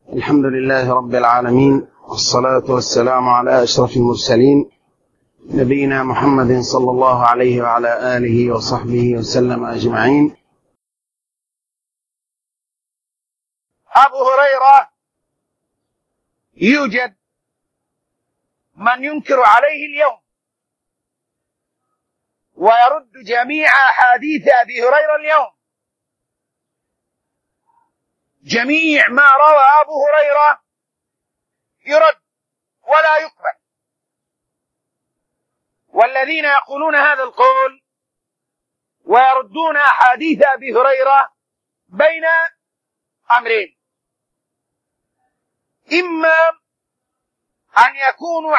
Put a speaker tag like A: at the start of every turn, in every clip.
A: الحمد لله رب العالمين، والصلاة والسلام على أشرف المرسلين نبينا محمد صلى الله عليه وعلى آله وصحبه وسلم أجمعين.
B: أبو هريرة يوجد من ينكر عليه اليوم ويرد جميع أحاديث أبي هريرة اليوم. جميع ما روى أبو هريرة يرد ولا يقبل، والذين يقولون هذا القول ويردون أحاديث أبي هريرة بين أمرين: إما أن يكونوا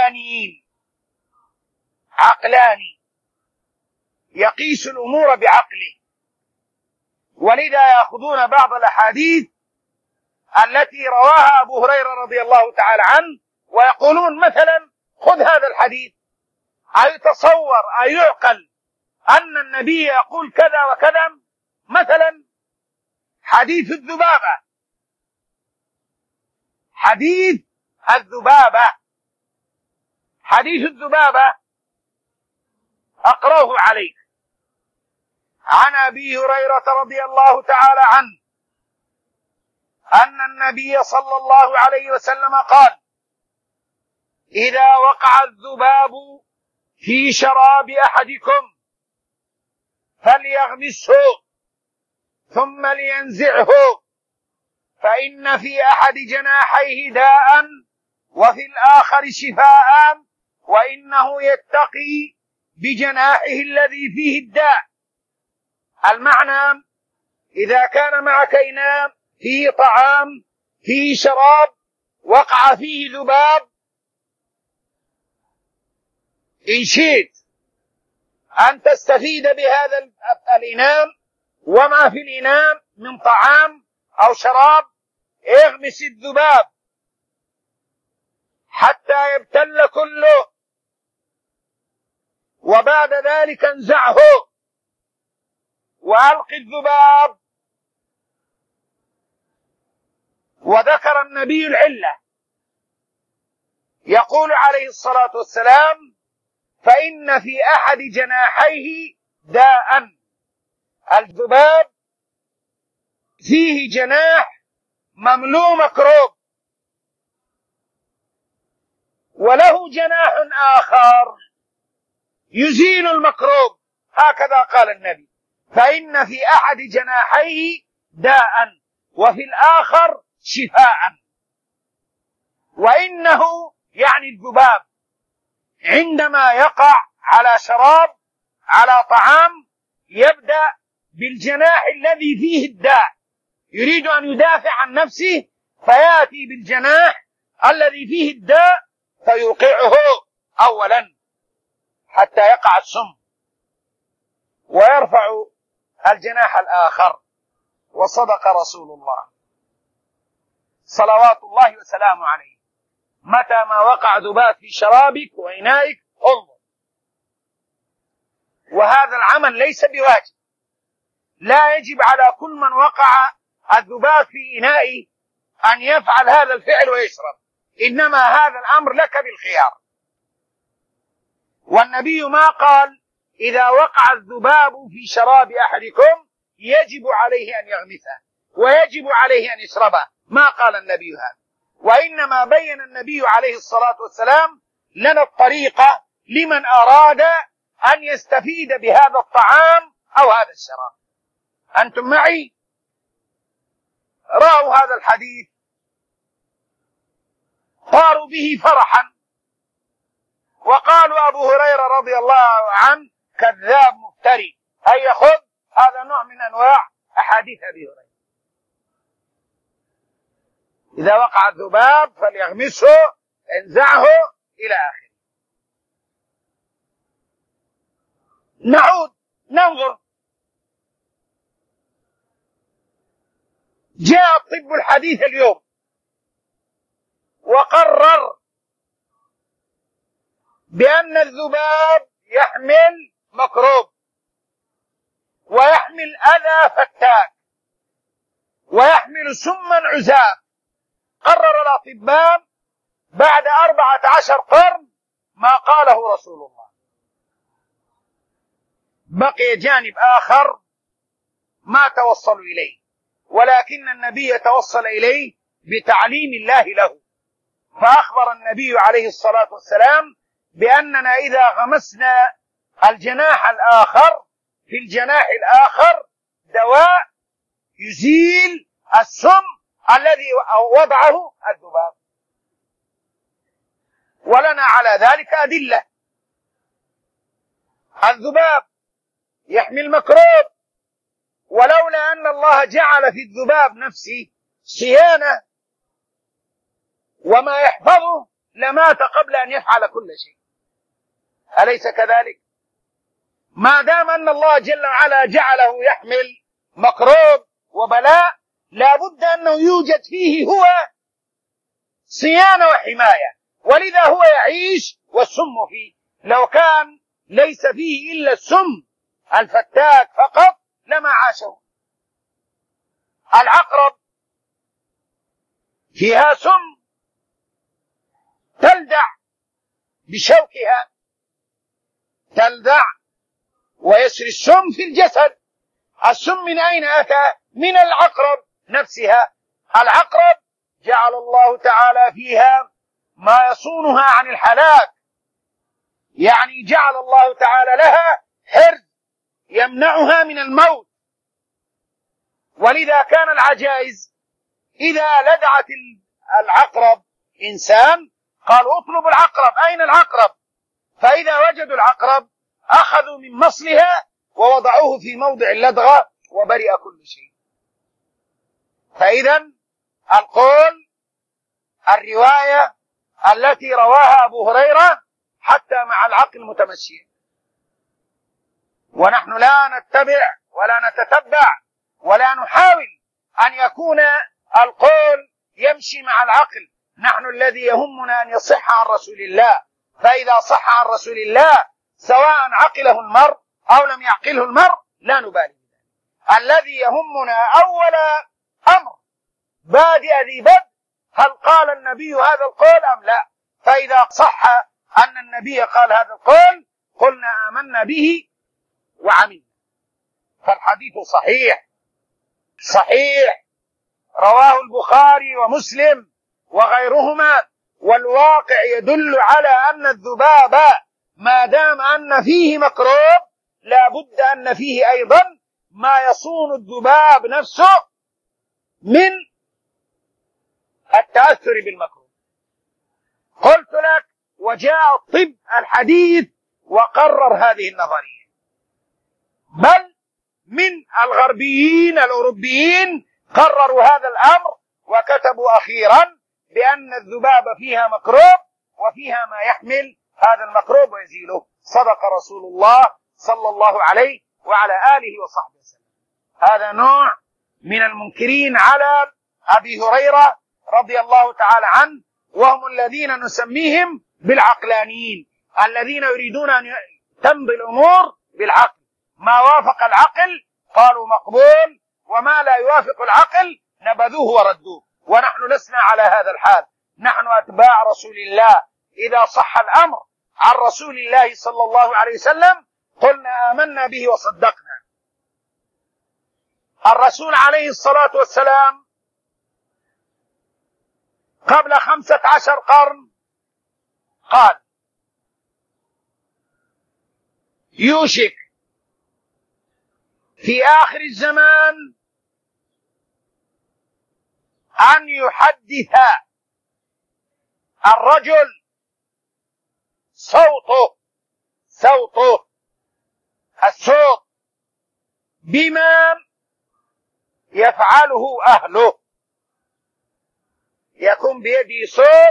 B: عقلاني يقيس الأمور بعقله، ولذا يأخذون بعض الأحاديث التي رواها أبو هريرة رضي الله تعالى عنه ويقولون مثلا: خذ هذا الحديث، أيتصور أيعقل أن النبي يقول كذا وكذا؟ مثلا حديث الذبابة أقرأه عليك. عن أبي هريرة رضي الله تعالى عنه أن النبي صلى الله عليه وسلم قال: إذا وقع الذباب في شراب أحدكم فليغمسه ثم لينزعه، فإن في أحد جناحيه داء وفي الآخر شفاء، وإنه يتقي بجناحه الذي فيه الداء. المعنى: إذا كان معك إناء فيه طعام فيه شراب وقع فيه ذباب، إن شئت أن تستفيد بهذا الإناء وما في الإناء من طعام أو شراب، اغمس الذباب حتى يبتل كله، وبعد ذلك انزعه وألق الذباب. وذكر النبي العلة، يقول عليه الصلاة والسلام: فإن في أحد جناحيه داء. الذباب فيه جناح مملوء مكروب، وله جناح آخر يزيل المكروب، هكذا قال النبي: فإن في أحد جناحيه داء وفي الآخر شفاء. وإنه يعني الذباب عندما يقع على شراب على طعام يبدأ بالجناح الذي فيه الداء، يريد أن يدافع عن نفسه فيأتي بالجناح الذي فيه الداء فيوقعه أولا حتى يقع السم، ويرفع الجناح الآخر. وصدق رسول الله صلوات الله وسلامه عليه: متى ما وقع ذباب في شرابك وإنائك انظر. وهذا العمل ليس بواجب، لا يجب على كل من وقع الذباب في إنائه أن يفعل هذا الفعل ويشرب، إنما هذا الأمر لك بالخيار. والنبي ما قال: إذا وقع الذباب في شراب أحدكم يجب عليه أن يغمسه ويجب عليه أن يشربه، ما قال النبي هذا، وإنما بين النبي عليه الصلاة والسلام لنا الطريقة لمن أراد أن يستفيد بهذا الطعام أو هذا الشراب. أنتم معي؟ رأوا هذا الحديث طاروا به فرحا وقالوا: أبو هريرة رضي الله عنه كذاب مفتري. هيا خذ، هذا نوع من أنواع أحاديث أبي هريرة: إذا وقع الذباب فليغمسه، انزعه، إلى آخره. نعود ننظر. جاء طب الحديث اليوم وقرر بأن الذباب يحمل مكروب ويحمل أذى فتاك ويحمل سما عزاب قرر الأطباء بعد 14 قرن ما قاله رسول الله. بقي جانب آخر ما توصلوا إليه، ولكن النبي توصل إليه بتعليم الله له، فأخبر النبي عليه الصلاة والسلام بأننا إذا غمسنا الجناح الآخر في الجناح الآخر دواء يزيل السم الذي وضعه الذباب، ولنا على ذلك أدلة. الذباب يحمل ميكروب، ولولا أن الله جعل في الذباب نفسه صيانة وما يحفظه لمات قبل أن يفعل كل شيء، أليس كذلك؟ ما دام أن الله جل وعلا جعله يحمل ميكروب وبلاء، لا بد أنه يوجد فيه هو صيانة وحماية، ولذا هو يعيش والسم فيه. لو كان ليس فيه إلا السم الفتاك فقط لما عاشه. العقرب فيها سم تلدع بشوكها، تلدع ويسري السم في الجسد. السم من أين أتى؟ من العقرب نفسها. العقرب جعل الله تعالى فيها ما يصونها عن الهلاك، يعني جعل الله تعالى لها حرز يمنعها من الموت. ولذا كان العجائز إذا لدعت العقرب إنسان قالوا اطلبوا العقرب، أين العقرب؟ فإذا وجدوا العقرب أخذوا من مصلها ووضعوه في موضع اللدغة وبرئ كل شيء. فإذا القول الرواية التي رواها أبو هريرة حتى مع العقل متمشي، ونحن لا نتبع ولا نتتبع ولا نحاول أن يكون القول يمشي مع العقل. نحن الذي يهمنا أن يصح عن رسول الله، فإذا صح عن رسول الله سواء عقله المرء أو لم يعقله المرء لا نبالي. الذي يهمنا أول أمر بادئ ذي بدء هل قال النبي هذا القول أم لا؟ فإذا صح أن النبي قال هذا القول قلنا آمنا به وعملنا. فالحديث صحيح رواه البخاري ومسلم وغيرهما، والواقع يدل على أن الذباب ما دام أن فيه ميكروب لا بد أن فيه أيضا ما يصون الذباب نفسه من التأثر بالميكروب. قلت لك وجاء الطب الحديث وقرر هذه النظرية، بل من الغربيين الأوروبيين قرروا هذا الأمر وكتبوا أخيرا بأن الذباب فيها ميكروب وفيها ما يحمل هذا الميكروب ويزيله. صدق رسول الله صلى الله عليه وعلى آله وصحبه وسلم. هذا نوع من المنكرين على أبي هريرة رضي الله تعالى عنه، وهم الذين نسميهم بالعقلانيين، الذين يريدون أن تمضي الأمور بالعقل. ما وافق العقل قالوا مقبول، وما لا يوافق العقل نبذوه وردوه. ونحن لسنا على هذا الحال، نحن أتباع رسول الله. إذا صح الأمر عن رسول الله صلى الله عليه وسلم قلنا آمنا به وصدقنا. الرسول عليه الصلاة والسلام قبل 15 قرن قال يوشك في آخر الزمان أن يحدث الرجل صوته الصوت بما يفعله أهله. يكون بيده صوت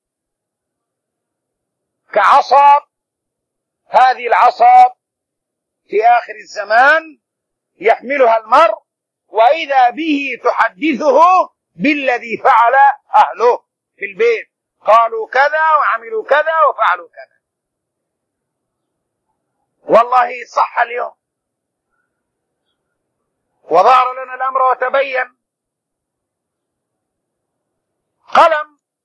B: كعصا، هذه العصا في آخر الزمان يحملها المرء، وإذا به تحدثه بالذي فعل أهله في البيت، قالوا كذا وعملوا كذا وفعلوا كذا. والله صح اليوم وظهر لنا الأمر وتبين.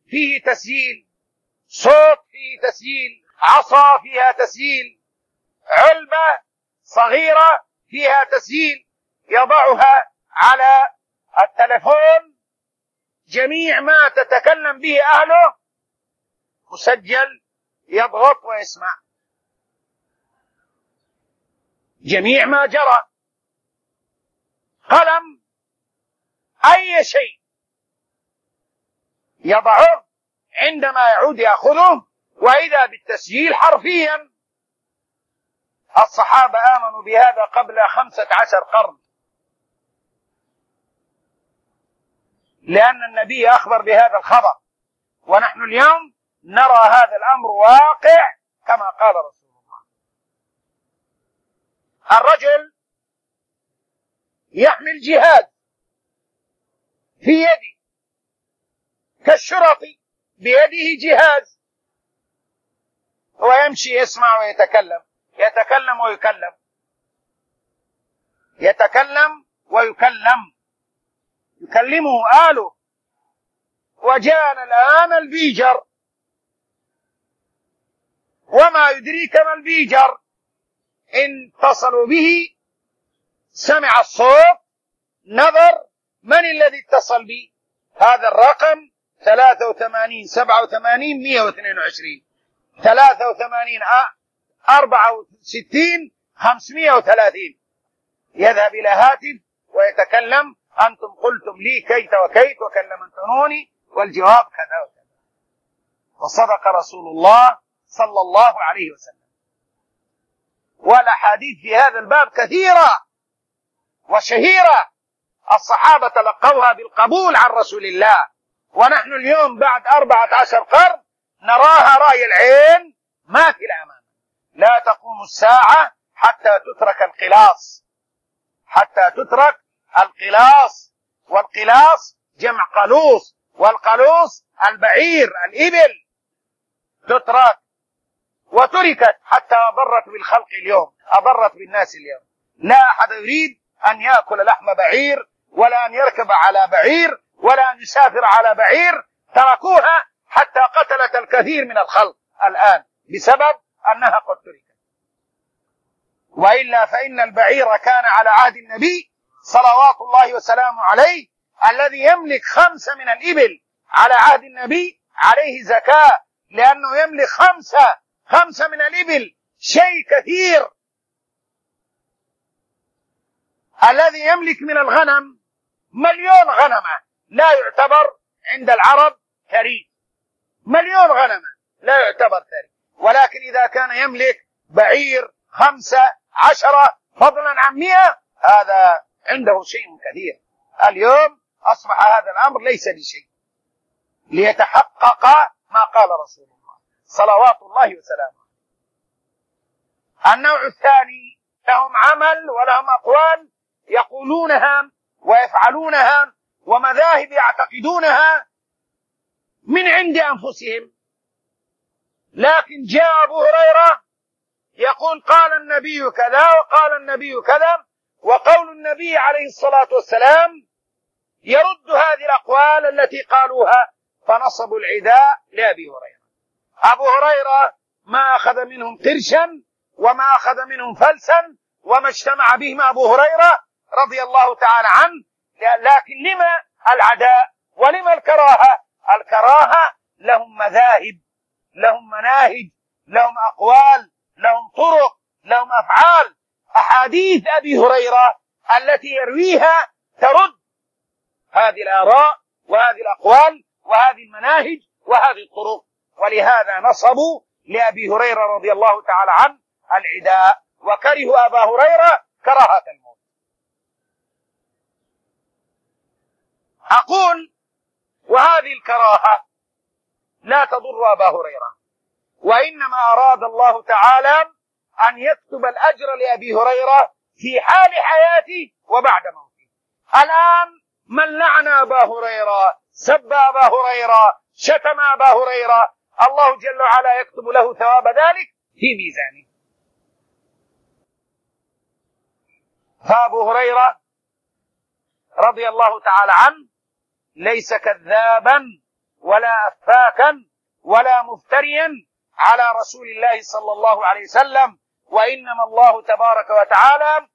B: فيه تسجيل، صوت فيه تسجيل، عصا فيها تسجيل، علبة صغيرة فيها تسجيل، يضعها على التلفون، جميع ما تتكلم به أهله مسجل، يضغط ويسمع جميع ما جرى. قلم أي شيء يضعه عندما يعود يأخذه، وإذا بالتسجيل حرفيا. الصحابة آمنوا بهذا قبل 15 قرن، لأن النبي أخبر بهذا الخبر، ونحن اليوم نرى هذا الأمر واقع كما قال رسول الله. الرجل يحمل جهاز في يده كالشرطي، بيده جهاز، ويمشي يسمع ويتكلم، يتكلم ويكلم، يتكلم ويكلم، يكلمه آله. وجاءنا الآن البيجر، وما يدريك ما البيجر؟ إن اتصلوا به سمع الصوت، نظر من الذي اتصل به، هذا الرقم 83 87 122 83 64 530. يذهب إلى هاتف ويتكلم: أنتم قلتم لي كيت وكيت وكلمتموني والجواب كذا وكذا. وصدق رسول الله صلى الله عليه وسلم. والأحاديث في هذا الباب كثيرة وشهيرة، الصحابة تلقوها بالقبول عن رسول الله، ونحن اليوم بعد 14 قرن نراها رأي العين ما في الأمان. لا تقوم الساعة حتى تترك القلاص، حتى تترك القلاص. والقلاص جمع قلوص، والقلوص البعير الإبل، تترك وتركت حتى أضرت بالخلق اليوم، أضرت بالناس اليوم. لا أحد يريد أن يأكل لحم بعير، ولا أن يركب على بعير، ولا أن يسافر على بعير. تركوها حتى قتلت الكثير من الخلق الآن بسبب أنها قد تركت. وإلا فإن البعير كان على عهد النبي صلوات الله وسلامه عليه، الذي يملك 5 من الإبل على عهد النبي عليه زكاة، لأنه يملك 5 من الإبل، شيء كثير. الذي يملك من الغنم 1,000,000 غنمة لا يعتبر عند العرب ثري، 1,000,000 غنمة لا يعتبر ثري. ولكن إذا كان يملك بعير 5 10 فضلا عن 100، هذا عنده شيء كثير. اليوم أصبح هذا الأمر ليس بشيء، ليتحقق ما قال رسول الله صلوات الله وسلامه. النوع الثاني لهم عمل ولهم أقوال يقولونها ويفعلونها، ومذاهب يعتقدونها من عند أنفسهم. لكن جاء أبو هريرة يقول: قال النبي كذا وقال النبي كذا، وقول النبي عليه الصلاة والسلام يرد هذه الأقوال التي قالوها، فنصبوا العداء لأبي هريرة. أبو هريرة ما أخذ منهم قرشا وما أخذ منهم فلسا، وما اجتمع بهم أبو هريرة رضي الله تعالى عنه. لكن لما العداء ولما الكراهة؟ الكراهة لهم مذاهب، لهم مناهج، لهم أقوال، لهم طرق، لهم أفعال. أحاديث أبي هريرة التي يرويها ترد هذه الآراء وهذه الأقوال وهذه المناهج وهذه الطرق. ولهذا نصبوا لأبي هريرة رضي الله تعالى عنه العداء، وكرهوا أبا هريرة كراهة الموت. أقول: وهذه الكراهة لا تضر أبا هريرة، وإنما أراد الله تعالى أن يكتب الأجر لأبي هريرة في حال حياته وبعد موته. الآن من لعن أبا هريرة، سب أبا هريرة، شتم أبا هريرة، الله جل وعلا يكتب له ثواب ذلك في ميزانه. فأبو هريرة رضي الله تعالى عنه ليس كذابا ولا أفاكا ولا مفتريا على رسول الله صلى الله عليه وسلم، وإنما الله تبارك وتعالى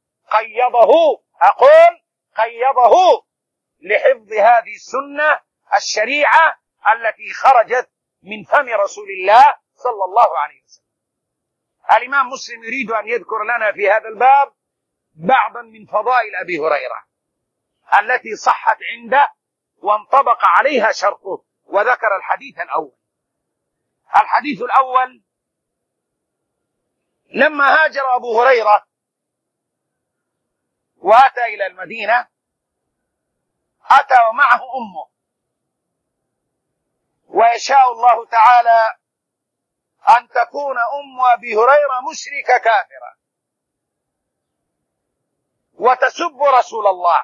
B: قيضه لحفظ هذه السنة الشريعة التي خرجت من فم رسول الله صلى الله عليه وسلم. الإمام مسلم يريد أن يذكر لنا في هذا الباب بعضا من فضائل أبي هريرة التي صحت عنده وانطبق عليها شرطه، وذكر الحديث الأول. الحديث الأول: لما هاجر أبو هريرة وأتى إلى المدينة، أتى ومعه أمه، ويشاء الله تعالى أن تكون أم أبي هريرة مشركة كافرة وتسب رسول الله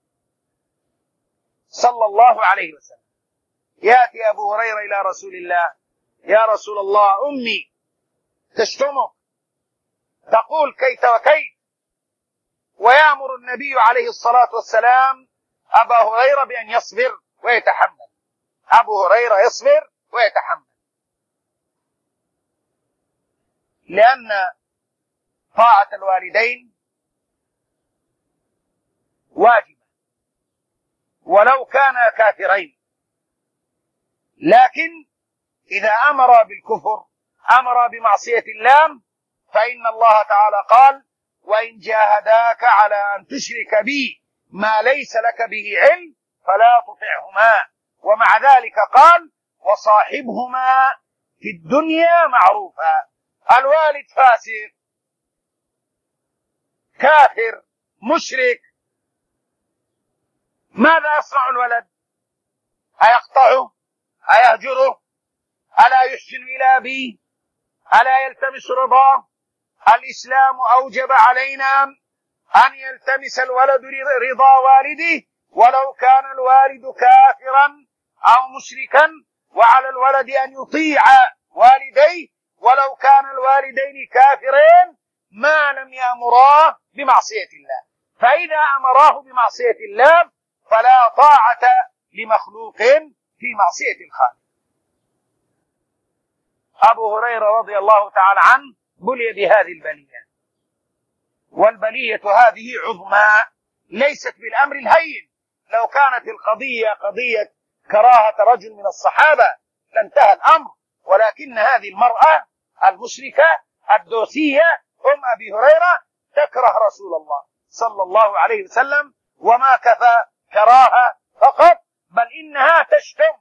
B: صلى الله عليه وسلم. يأتي أبو هريرة إلى رسول الله: يا رسول الله، أمي تشتمك، تقول كيت وكيت. ويأمر النبي عليه الصلاة والسلام أبا هريرة بأن يصبر ويتحمل. أبو هريرة يصبر ويتحمل، لأن طاعة الوالدين واجبة ولو كانا كافرين، لكن إذا أمر بالكفر، أمر بمعصية الله، فإن الله تعالى قال: وإن جاهداك على أن تشرك بي ما ليس لك به علم فلا تطعهما. ومع ذلك قال: وصاحبهما في الدنيا معروفا. الوالد فاسق، كافر، مشرك، ماذا يصنع الولد؟ أيقطعه؟ أيهجره؟ ألا يحسن إلى أبيه؟ ألا يلتمس رضاه؟ الإسلام أوجب علينا أن يلتمس الولد رضا والده ولو كان الوالد كافرا أو مشركا، وعلى الولد أن يطيع والديه ولو كان الوالدين كافرين ما لم يأمراه بمعصية الله. فإذا أمراه بمعصية الله فلا طاعة لمخلوق في معصية الخالق. أبو هريرة رضي الله تعالى عنه بلي بهذه البلية، والبلية هذه عظمى، ليست بالأمر الهين. لو كانت القضية قضية كراهة رجل من الصحابة لانتهى الأمر، ولكن هذه المرأة المشركة الدوسية أم أبي هريرة تكره رسول الله صلى الله عليه وسلم، وما كفى كراهة فقط، بل إنها تشتم.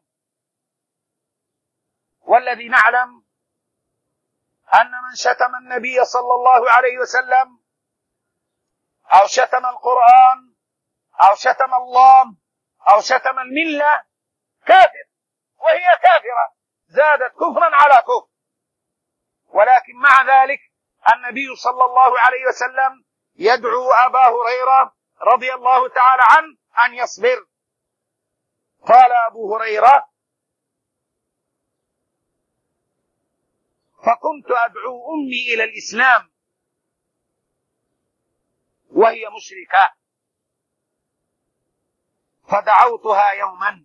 B: والذي نعلم أن من شتم النبي صلى الله عليه وسلم أو شتم القرآن أو شتم الله أو شتم الملة كافر، وهي كافرة، زادت كفرا على كفر. ولكن مع ذلك النبي صلى الله عليه وسلم يدعو أبا هريرة رضي الله تعالى عنه أن يصبر. قال أبو هريرة: فكنت أدعو أمي إلى الإسلام وهي مشركة، فدعوتها يوما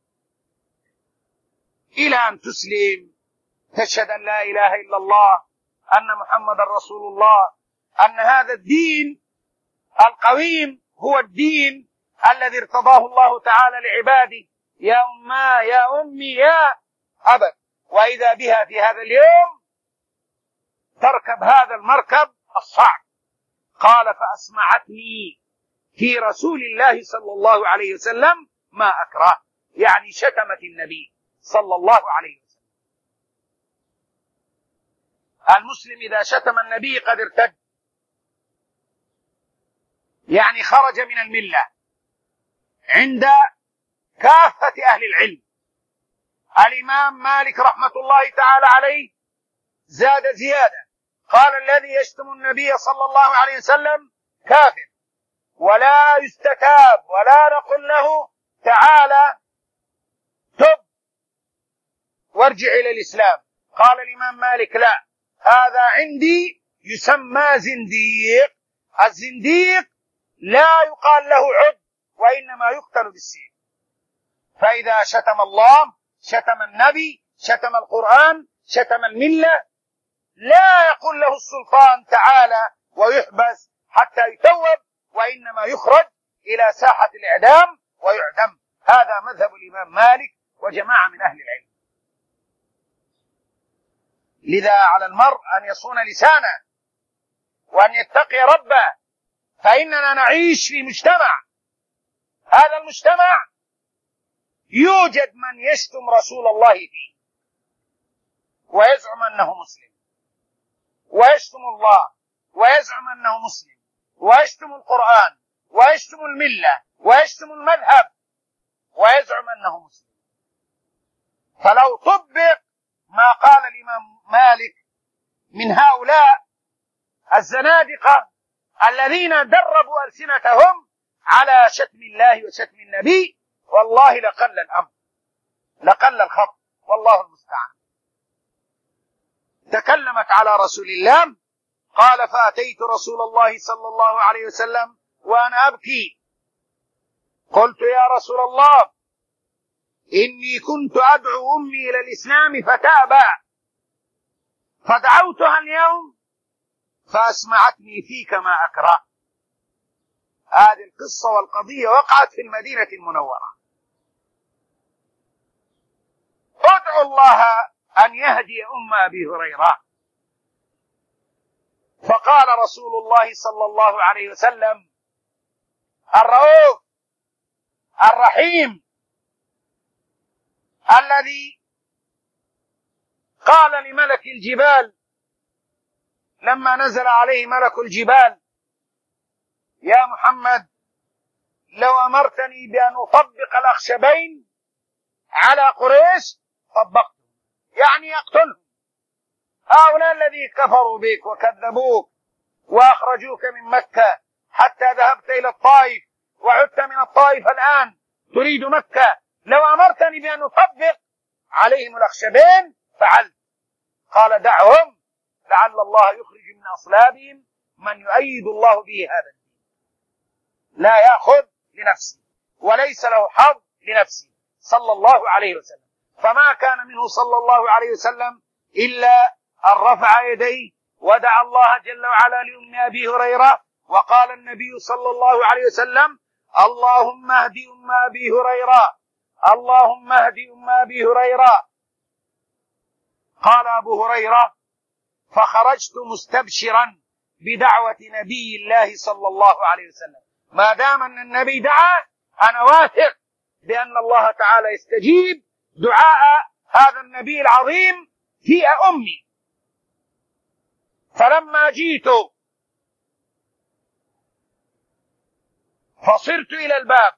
B: إلى أن تسلم، تشهد أن لا إله إلا الله، أن محمد رسول الله، أن هذا الدين القويم هو الدين الذي ارتضاه الله تعالى لعباده. يا أمّا، يا أمي، يا أبت. وإذا بها في هذا اليوم تركب هذا المركب الصعب. قال: فأسمعتني في رسول الله صلى الله عليه وسلم ما أكره، يعني شتمت النبي صلى الله عليه وسلم. المسلم إذا شتم النبي قد ارتد، يعني خرج من الملة عند كافة أهل العلم. الإمام مالك رحمة الله تعالى عليه زاد زيادة، قال: الذي يشتم النبي صلى الله عليه وسلم كافر، ولا يستتاب، ولا نقول له تعالى تب وارجع إلى الإسلام. قال الإمام مالك: لا، هذا عندي يسمى زنديق. الزنديق لا يقال له عد، وإنما يقتل بالسيف. فإذا شتم الله شتم النبي، شتم القرآن، شتم الملة، لا يقول له السلطان تعالى ويحبس حتى يتوب، وإنما يخرج إلى ساحة الإعدام ويعدم. هذا مذهب الإمام مالك وجماعة من أهل العلم. لذا على المرء أن يصون لسانه وأن يتقي ربه، فإننا نعيش في مجتمع، هذا المجتمع يوجد من يشتم رسول الله فيه ويزعم أنه مسلم، ويشتم الله ويزعم أنه مسلم، ويشتم القرآن ويشتم الملة ويشتم المذهب ويزعم أنه مسلم. فلو طبق ما قال الإمام مالك من هؤلاء الزنادقة الذين دربوا ألسنتهم على شتم الله وشتم النبي، والله لقل الأمر، لقل الخط، والله المستعان. تكلمت على رسول الله، قال: فأتيت رسول الله صلى الله عليه وسلم وأنا أبكي، قلت: يا رسول الله، إني كنت أدعو أمي إلى الإسلام فتأبى، فدعوتها اليوم فأسمعتني فيك ما أكره. هذه القصة والقضية وقعت في المدينة المنورة. ادعو الله أن يهدي أم أبي هريرة. فقال رسول الله صلى الله عليه وسلم: الرؤوف الرحيم الذي قال لملك الجبال لما نزل عليه ملك الجبال: يا محمد، لو أمرتني بأن أطبق الأخشبين على قريش طبقته، يعني يقتلهم. هؤلاء الذين كفروا بك وكذبوك وأخرجوك من مكة حتى ذهبت إلى الطائف وعدت من الطائف الآن تريد مكة، لو أمرتني بأن أطبق عليهم الأخشبين فعلت. قال: دعهم، لعل الله يخرج من أصلابهم من يؤيد الله به هذا الدين. لا يأخذ لنفسه وليس له حظ لنفسه صلى الله عليه وسلم. فما كان منه صلى الله عليه وسلم إلا أن رفع يديه ودعا الله جل وعلا لأم أبي هريرة، وقال النبي صلى الله عليه وسلم: اللهم اهد أم أبي هريرة، اللهم اهد أم أبي هريرة. قال أبو هريرة: فخرجت مستبشرا بدعوة نبي الله صلى الله عليه وسلم. ما دام أن النبي دعا أنا واثق بأن الله تعالى يستجيب دعاء هذا النبي العظيم في أمي. فلما جيت فصرت إلى الباب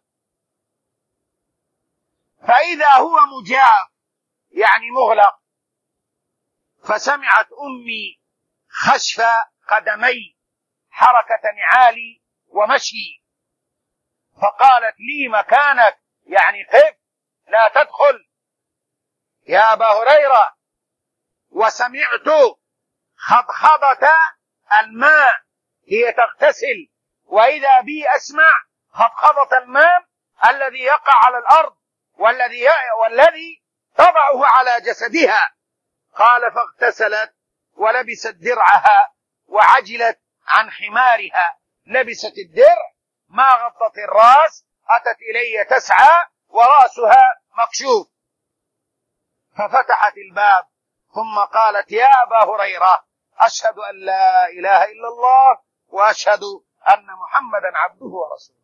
B: فإذا هو مجاف، يعني مغلق. فسمعت أمي خشف قدمي، حركة نعالي ومشي، فقالت لي: مكانك، يعني قف لا تدخل يا أبا هريرة. وسمعت خضخضة الماء، هي تغتسل، وإذا بي أسمع خضخضة الماء الذي يقع على الأرض والذي تضعه على جسدها. قال: فاغتسلت ولبست درعها وعجلت عن حمارها، لبست الدرع ما غطت الرأس، أتت إلي تسعى ورأسها مكشوف. ففتحت الباب ثم قالت: يا أبا هريرة، أشهد أن لا إله إلا الله وأشهد أن محمدا عبده ورسوله.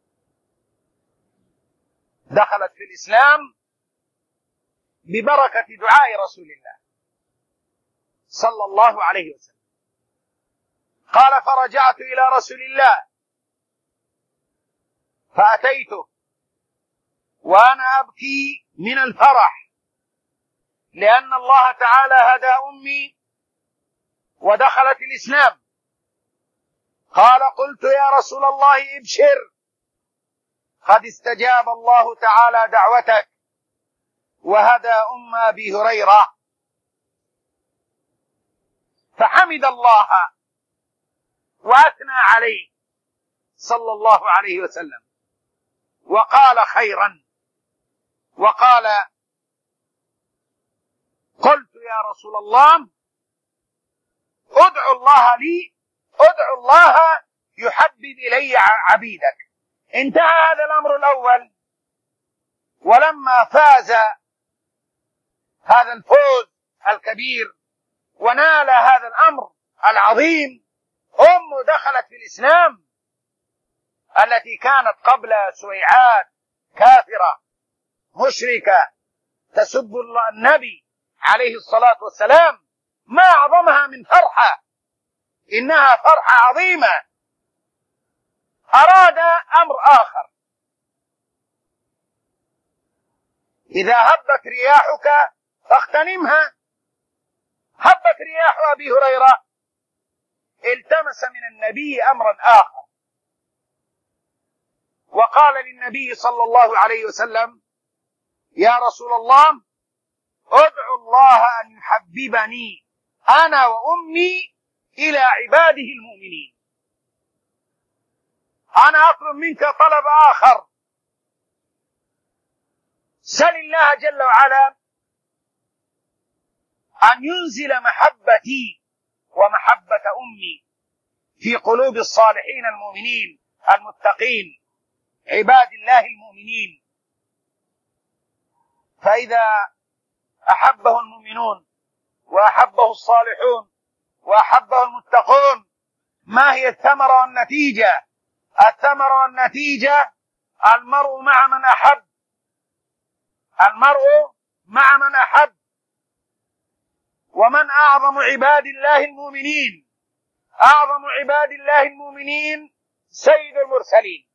B: دخلت في الإسلام ببركة دعاء رسول الله صلى الله عليه وسلم. قال: فرجعت إلى رسول الله فأتيته وأنا أبكي من الفرح، لأن الله تعالى هدى أمي ودخلت الإسلام. قال: قلت: يا رسول الله، ابشر، قد استجاب الله تعالى دعوتك وهدى أم أبي هريرة. فحمد الله وأثنى عليه صلى الله عليه وسلم، وقال خيرا، وقال: يا رسول الله ادعو الله لي، ادعو الله يحبب إلي عبيدك. انتهى هذا الأمر الأول. ولما فاز هذا الفوز الكبير ونال هذا الأمر العظيم، أمه دخلت في الإسلام التي كانت قبل سويعات كافرة مشركة تسب النبي عليه الصلاة والسلام. ما أعظمها من فرحة، إنها فرحة عظيمة. أراد أمر آخر: إذا هبت رياحك فاغتنمها. هبت رياح أبي هريرة، التمس من النبي أمرا آخر، وقال للنبي صلى الله عليه وسلم: يا رسول الله ادعو الله أن يحببني أنا وأمي إلى عباده المؤمنين. أنا أطلب منك طلب آخر، سل الله جل وعلا أن ينزل محبتي ومحبة أمي في قلوب الصالحين المؤمنين المتقين عباد الله المؤمنين. فإذا أحبه المؤمنون وأحبه الصالحون وأحبه المتقون، ما هي الثمرة والنتيجة؟ الثمرة والنتيجة: المرء مع من أحب، المرء مع من أحب. ومن أعظم عباد الله المؤمنين؟ أعظم عباد الله المؤمنين سيد المرسلين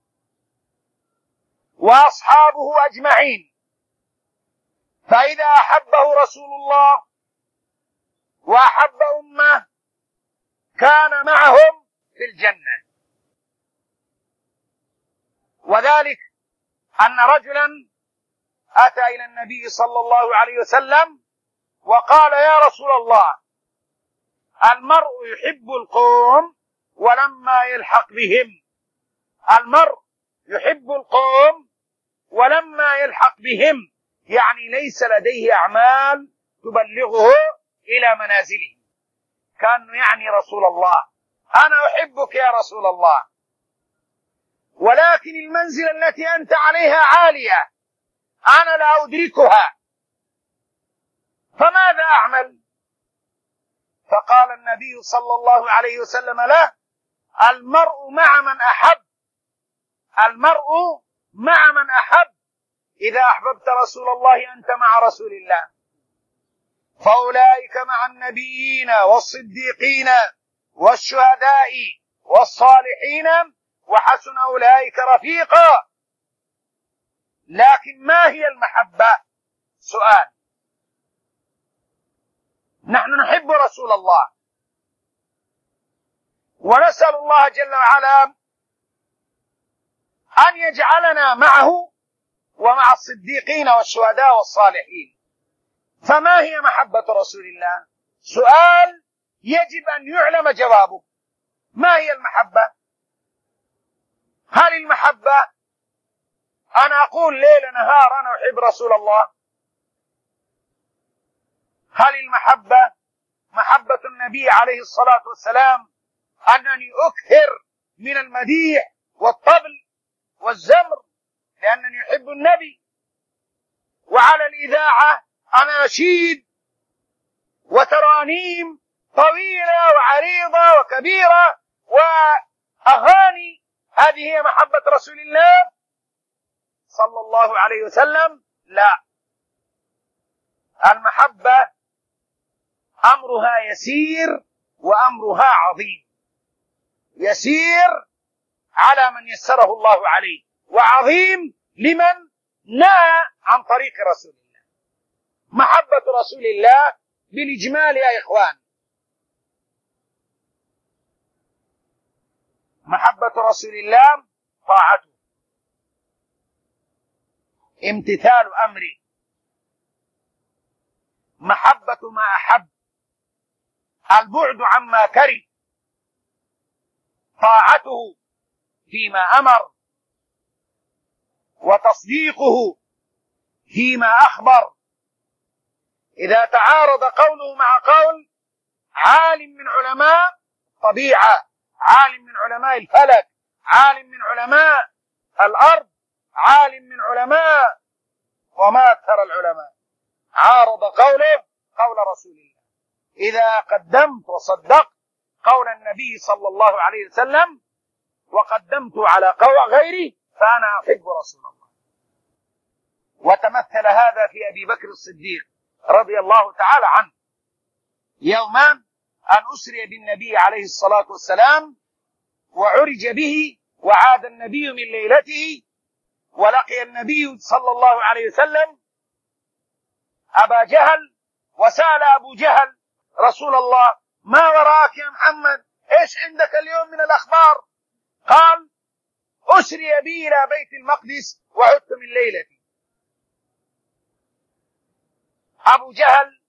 B: وأصحابه أجمعين. فإذا أحبه رسول الله وأحب أمه كان معهم في الجنة. وذلك أن رجلا أتى إلى النبي صلى الله عليه وسلم وقال: يا رسول الله، المرء يحب القوم ولما يلحق بهم. المرء يحب القوم ولما يلحق بهم، يعني ليس لديه أعمال تبلغه إلى منازلهم. كان يعني رسول الله أنا أحبك يا رسول الله، ولكن المنزلة التي أنت عليها عالية، أنا لا أدركها، فماذا أعمل؟ فقال النبي صلى الله عليه وسلم له: المرء مع من أحب، المرء مع من أحب. إذا أحببت رسول الله أنت مع رسول الله، فأولئك مع النبيين والصديقين والشهداء والصالحين وحسن أولئك رفيقا. لكن ما هي المحبة؟ سؤال. نحن نحب رسول الله ونسأل الله جل وعلا أن يجعلنا معه ومع الصديقين والشهداء والصالحين. فما هي محبة رسول الله؟ سؤال يجب أن يعلم جوابه. ما هي المحبة؟ هل المحبة أنا أقول ليل نهار أنا أحب رسول الله؟ هل المحبة محبة النبي عليه الصلاة والسلام أنني أكثر من المديح والطبل والزمر لأنني أحب النبي، وعلى الإذاعة أنا أشيد وترانيم طويلة وعريضة وكبيرة وأغاني؟ هذه هي محبة رسول الله صلى الله عليه وسلم؟ لا. المحبة أمرها يسير وأمرها عظيم. يسير على من يسره الله عليه، وعظيم لمن نهى عن طريق رسول الله. محبة رسول الله بالإجمال يا إخوان: محبة رسول الله طاعته، امتثال أمره. محبة ما أحب، البعد عما كره، طاعته فيما أمر، وتصديقه فيما أخبر، إذا تعارض قوله مع قول عالم من علماء الطبيعة، عالم من علماء الفلك، عالم من علماء الأرض، عالم من علماء، وما أكثر العلماء، عارض قوله قول رسول الله، إذا قدمت وصدقت قول النبي صلى الله عليه وسلم وقدمت على قول غيري فأنا أحب رسول الله. وتمثل هذا في أبي بكر الصديق رضي الله تعالى عنه يوما أن أسري بالنبي عليه الصلاة والسلام وعرج به، وعاد النبي من ليلته، ولقي النبي صلى الله عليه وسلم أبا جهل، وسأل أبو جهل رسول الله ما وراك يا محمد، إيش عندك اليوم من الأخبار؟ قال أسري بي إلى بيت المقدس وعدت من ليلتي. أبو جهل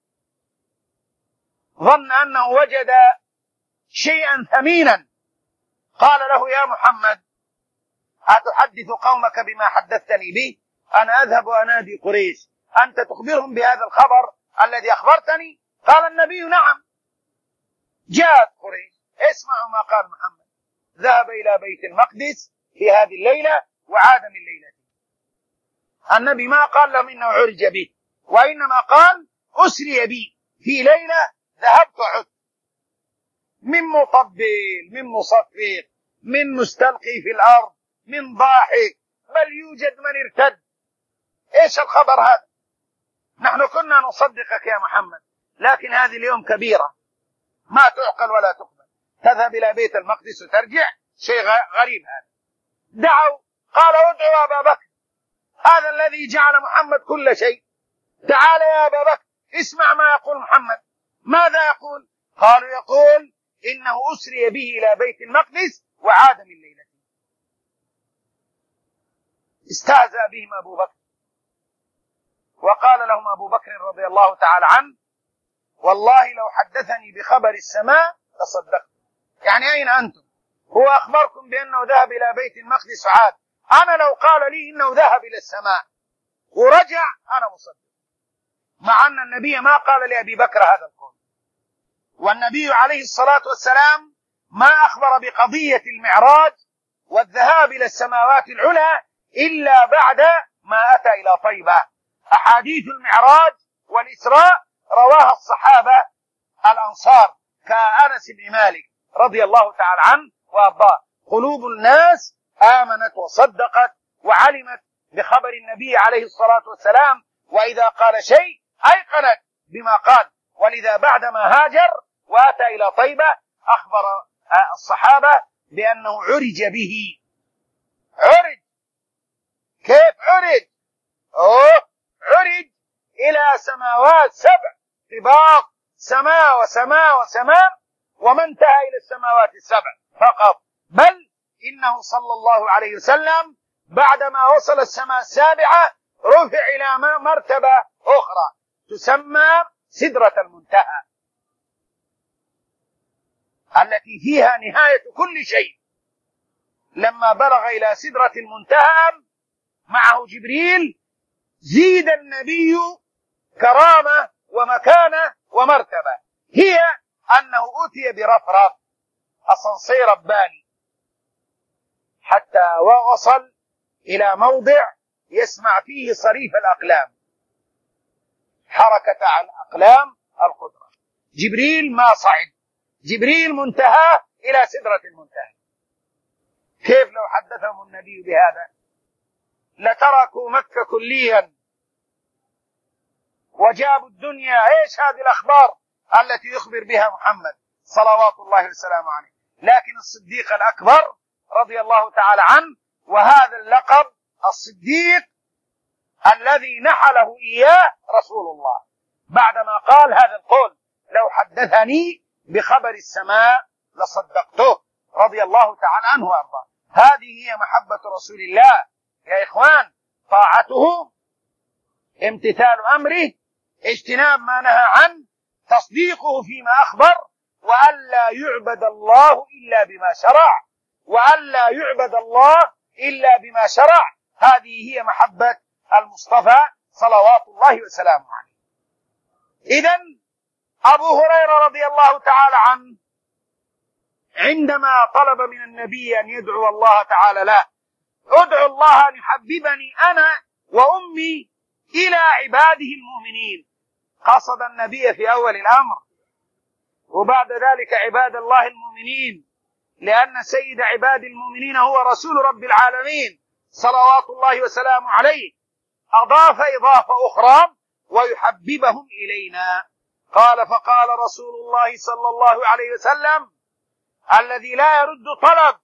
B: ظن أنه وجد شيئا ثمينا، قال له يا محمد أتحدث قومك بما حدثتني به؟ أنا أذهب وأنادي قريش، أنت تخبرهم بهذا الخبر الذي أخبرتني؟ قال النبي نعم. جاءت قريش، اسمعوا ما قال محمد، ذهب إلى بيت المقدس في هذه الليلة وعاد من ليلته. النبي ما قال لهم إنه عرج به، وإنما قال أسري بي في ليلة ذهبت وعدت، من مطبل، من مصفق، من مستلقي في الأرض، من ضاحك، بل يوجد من ارتد. إيش الخبر هذا؟ نحن كنا نصدقك يا محمد، لكن هذه اليوم كبيرة ما تعقل ولا تقبل، تذهب إلى بيت المقدس وترجع، شيء غريب هذا. دعوا، قالوا ادعوا أبا بكر، هذا الذي جعل محمد كل شيء، تعال يا أبا بكر اسمع ما يقول محمد. ماذا يقول؟ قالوا يقول إنه أسري به إلى بيت المقدس وعاد من ليلته. استهزأ بهم أبو بكر، وقال لهم أبو بكر رضي الله تعالى عنه والله لو حدثني بخبر السماء لصدقت. يعني أين أنتم؟ هو أخبركم بأنه ذهب إلى بيت المقدس وعاد، أنا لو قال لي إنه ذهب إلى السماء ورجع أنا مصدق، مع أن النبي ما قال لأبي بكر هذا القول. والنبي عليه الصلاة والسلام ما أخبر بقضية المعراج والذهاب إلى السماوات العلى إلا بعد ما أتى إلى طيبة. أحاديث المعراج والإسراء رواها الصحابة الأنصار كأنس بن مالك رضي الله تعالى عنه وأرضاه. قلوب الناس آمنت وصدقت وعلمت بخبر النبي عليه الصلاة والسلام، وإذا قال شيء أيقنت بما قال. ولذا بعدما هاجر وأتى إلى طيبة أخبر الصحابة بأنه عرج به. عرج، كيف عرج؟ عرج إلى سماوات 7 طباق، سماء وسماء وسماء، وما انتهى إلى السماوات 7 فقط، بل إنه صلى الله عليه وسلم بعدما وصل السماء 7 رفع إلى مرتبة أخرى تسمى سدرة المنتهى، التي فيها نهاية كل شيء. لما بلغ إلى سدرة المنتهى معه جبريل زيد النبي كرامة ومكانة ومرتبة، هي أنه أتي برفرف أسانسير رباني حتى وصل إلى موضع يسمع فيه صريف الأقلام، حركة عن أقلام القدرة. جبريل ما صعد، جبريل منتهى إلى سدرة المنتهى. كيف لو حدثهم النبي بهذا لتركوا مكة كليا وجابوا الدنيا. ايش هذه الأخبار التي يخبر بها محمد صلوات الله وسلامه عليه؟ لكن الصديق الأكبر رضي الله تعالى عنه، وهذا اللقب الصديق الذي نحله إياه رسول الله بعدما قال هذا القول لو حدثني بخبر السماء لصدقته، رضي الله تعالى عنه وأرضاه. هذه هي محبة رسول الله يا إخوان، طاعته، امتثال أمره، اجتناب ما نهى عنه، تصديقه فيما أخبر، وألا يعبد الله إلا بما شرع، وألا يعبد الله إلا بما شرع. هذه هي محبة المصطفى صلوات الله وسلامه عليه. إذن أبو هريرة رضي الله تعالى عنه عندما طلب من النبي أن يدعو الله تعالى له: ادعو الله أن يحببني أنا وأمي إلى عباده المؤمنين، قصد النبي في أول الأمر، وبعد ذلك عباد الله المؤمنين، لأن سيد عباد المؤمنين هو رسول رب العالمين صلوات الله وسلامه عليه. أضاف إضافة أخرى: ويحببهم إلينا. قال: فقال رسول الله صلى الله عليه وسلم الذي لا يرد طلب: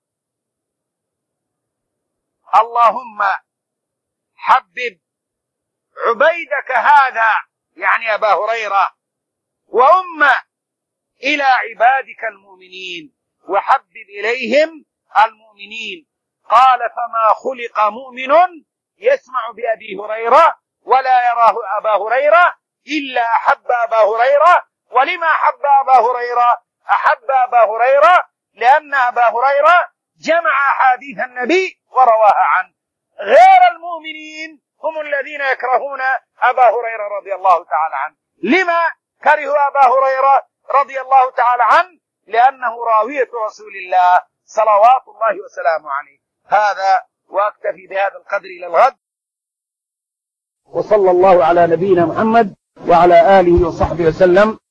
B: اللهم حبب عبيدك هذا، يعني أبا هريرة، وأمه إلى عبادك المؤمنين، وحبب إليهم المؤمنين. قال: فما خلق مؤمن يسمع بأبي هريرة ولا يراه أبا هريرة إلا أحب أبا هريرة. ولما أحب أبا هريرة؟ أحب أبا هريرة لأن أبا هريرة جمع أحاديث النبي ورواها عنه. غير المؤمنين هم الذين يكرهون أبا هريرة رضي الله تعالى عنه. لما كرهوا أبا هريرة رضي الله تعالى عنه؟ لأنه راوية رسول الله صلوات الله وسلامه عليه. هذا، وأكتفي بهذا القدر إلى الغد.
A: وصلى الله على نبينا محمد وعلى آله وصحبه وسلم.